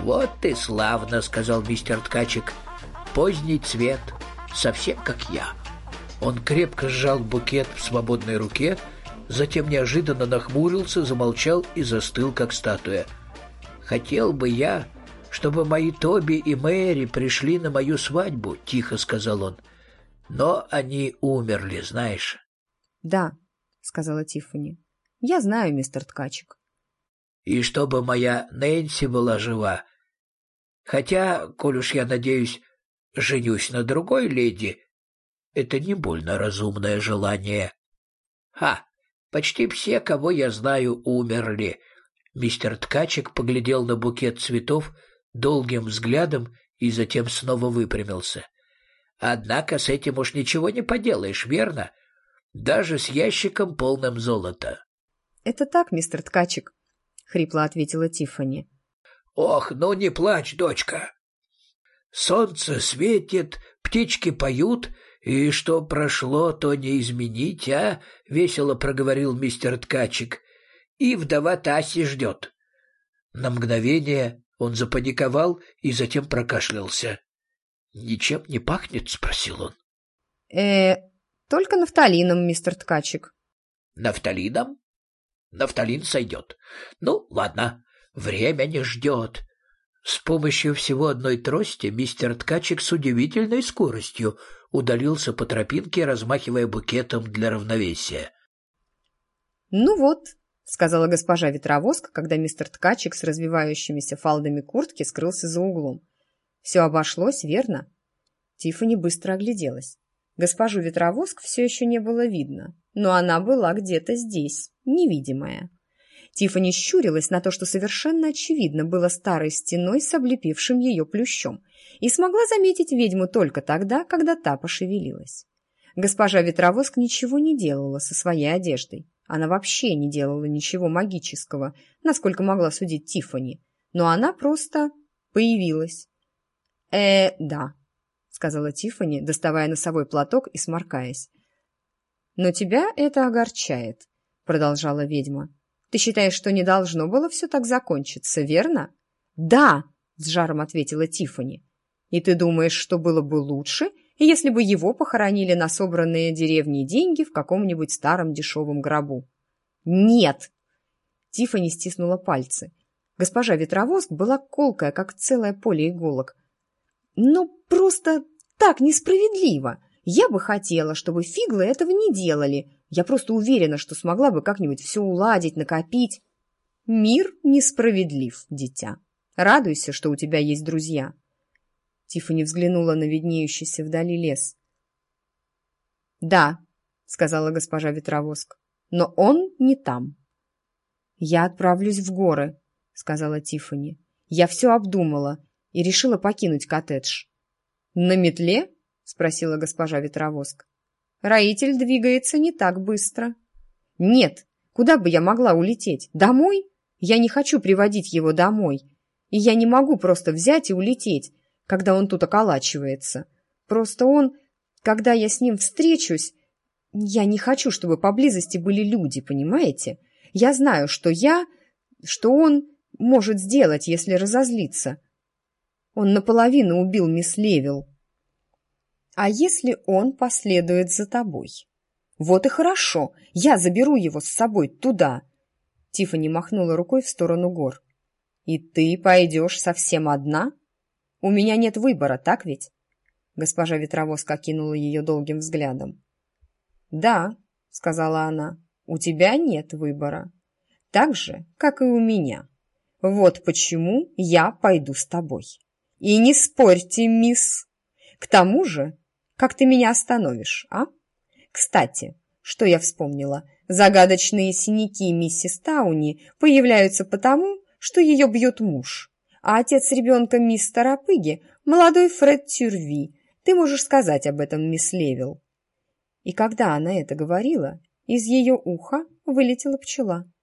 «Вот ты славно», — сказал мистер Ткачик. «Поздний цвет, совсем как я». Он крепко сжал букет в свободной руке, затем неожиданно нахмурился, замолчал и застыл, как статуя. «Хотел бы я, чтобы мои Тоби и Мэри пришли на мою свадьбу», — тихо сказал он. «Но они умерли, знаешь». «Да», — сказала Тиффани. «Я знаю, мистер Ткачик». «И чтобы моя Нэнси была жива. Хотя, коль уж я надеюсь, женюсь на другой леди, это не больно разумное желание». Почти все, кого я знаю, умерли». Мистер Ткачик поглядел на букет цветов долгим взглядом и затем снова выпрямился. «Однако с этим уж ничего не поделаешь, верно? Даже с ящиком, полным золота». «Это так, мистер Ткачик», — хрипло ответила Тиффани. «Ох, ну не плачь, дочка. Солнце светит, птички поют, и что прошло, то не изменить, а?» — весело проговорил мистер Ткачик. «И вдова Таси ждет». На мгновение он запаниковал и затем прокашлялся. «Ничем не пахнет?» — спросил он. Только нафталином, мистер Ткачик». «Нафталином? Нафталин сойдет. Ну, ладно, время не ждет». С помощью всего одной трости мистер Ткачик с удивительной скоростью удалился по тропинке, размахивая букетом для равновесия. «Ну вот», — сказала госпожа Ветровозка, когда мистер Ткачик с развивающимися фалдами куртки скрылся за углом. «Все обошлось, верно?» Тиффани быстро огляделась. Госпожу Ветровоск все еще не было видно, но она была где-то здесь, невидимая. Тиффани щурилась на то, что совершенно очевидно было старой стеной с облепившим ее плющом, и смогла заметить ведьму только тогда, когда та пошевелилась. Госпожа Ветровоск ничего не делала со своей одеждой. Она вообще не делала ничего магического, насколько могла судить Тиффани, но она просто появилась. Да», — сказала Тиффани, доставая носовой платок и сморкаясь. «Но тебя это огорчает», — продолжала ведьма. «Ты считаешь, что не должно было все так закончиться, верно?» «Да», — с жаром ответила Тиффани. «И ты думаешь, что было бы лучше, если бы его похоронили на собранные деревней деньги в каком-нибудь старом дешевом гробу?» «Нет!» Тиффани стиснула пальцы. Госпожа Ветровоск была колкая, как целое поле иголок. «Ну, просто так несправедливо! Я бы хотела, чтобы фиглы этого не делали. Я просто уверена, что смогла бы как-нибудь все уладить, накопить». «Мир несправедлив, дитя. Радуйся, что у тебя есть друзья». Тиффани взглянула на виднеющийся вдали лес. «Да», — сказала госпожа Ветровоск, — «но он не там». «Я отправлюсь в горы», — сказала Тиффани. «Я все обдумала и решила покинуть коттедж». «На метле?» — спросила госпожа Ветровоск. «Роитель двигается не так быстро». «Нет, куда бы я могла улететь? Домой? Я не хочу приводить его домой. И я не могу просто взять и улететь, когда он тут околачивается. Просто он, когда я с ним встречусь, я не хочу, чтобы поблизости были люди, понимаете? Я знаю, что он может сделать, если разозлиться. Он наполовину убил мисс Левил. А если он последует за тобой? Вот и хорошо, я заберу его с собой туда». Тиффани махнула рукой в сторону гор. «И ты пойдешь совсем одна? У меня нет выбора, так ведь?» Госпожа Ветровозка окинула ее долгим взглядом. «Да», — сказала она, — «у тебя нет выбора. Так же, как и у меня. Вот почему я пойду с тобой. И не спорьте, мисс. К тому же, как ты меня остановишь, а? Кстати, что я вспомнила, загадочные синяки миссис Тауни появляются потому, что ее бьет муж, а отец ребенка мисс Торопыги — молодой Фред Тюрви. Ты можешь сказать об этом, мисс Левил». И когда она это говорила, из ее уха вылетела пчела.